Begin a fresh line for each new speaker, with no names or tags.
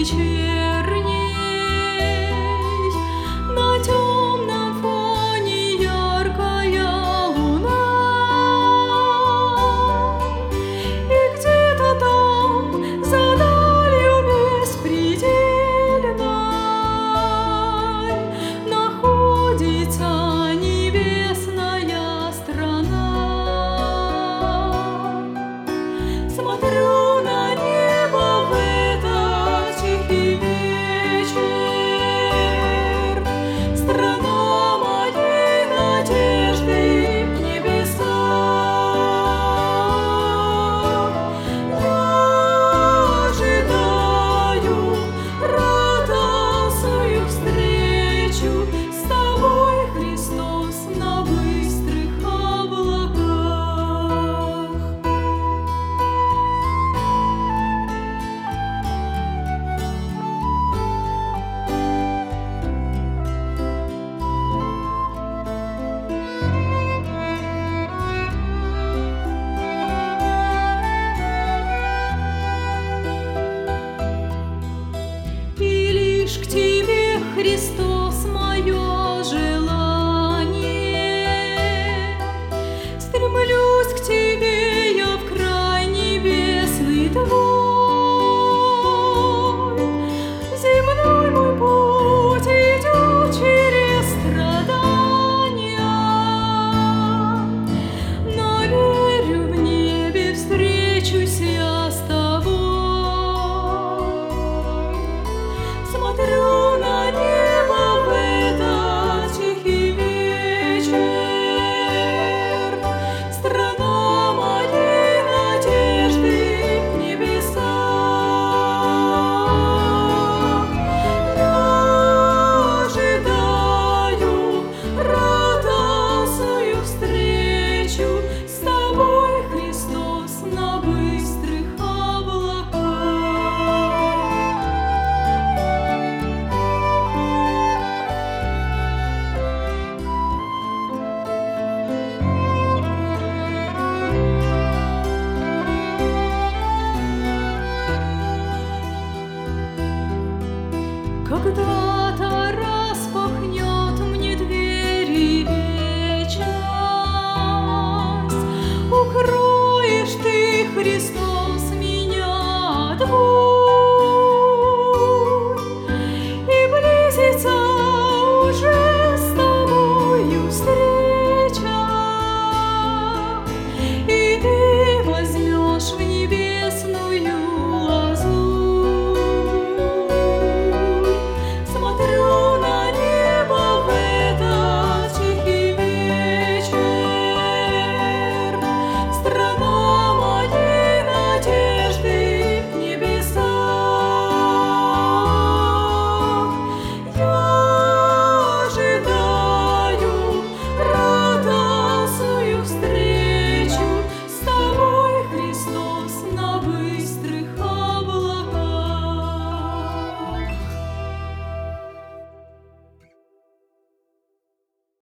Христос, мое желание. Стремлюсь к Тебе я в край небесный Твой. Земной мой путь идет через страдания, но верю, в небе встречусь я с Тобой. Смотрю на небо в этот тихий вечер, страна моей надежды в небесах. Я ожидаю радостную встречу с Тобой, Христос, на быстрых когда-то распахнет мне двери вечность, укроешь Ты, Христос,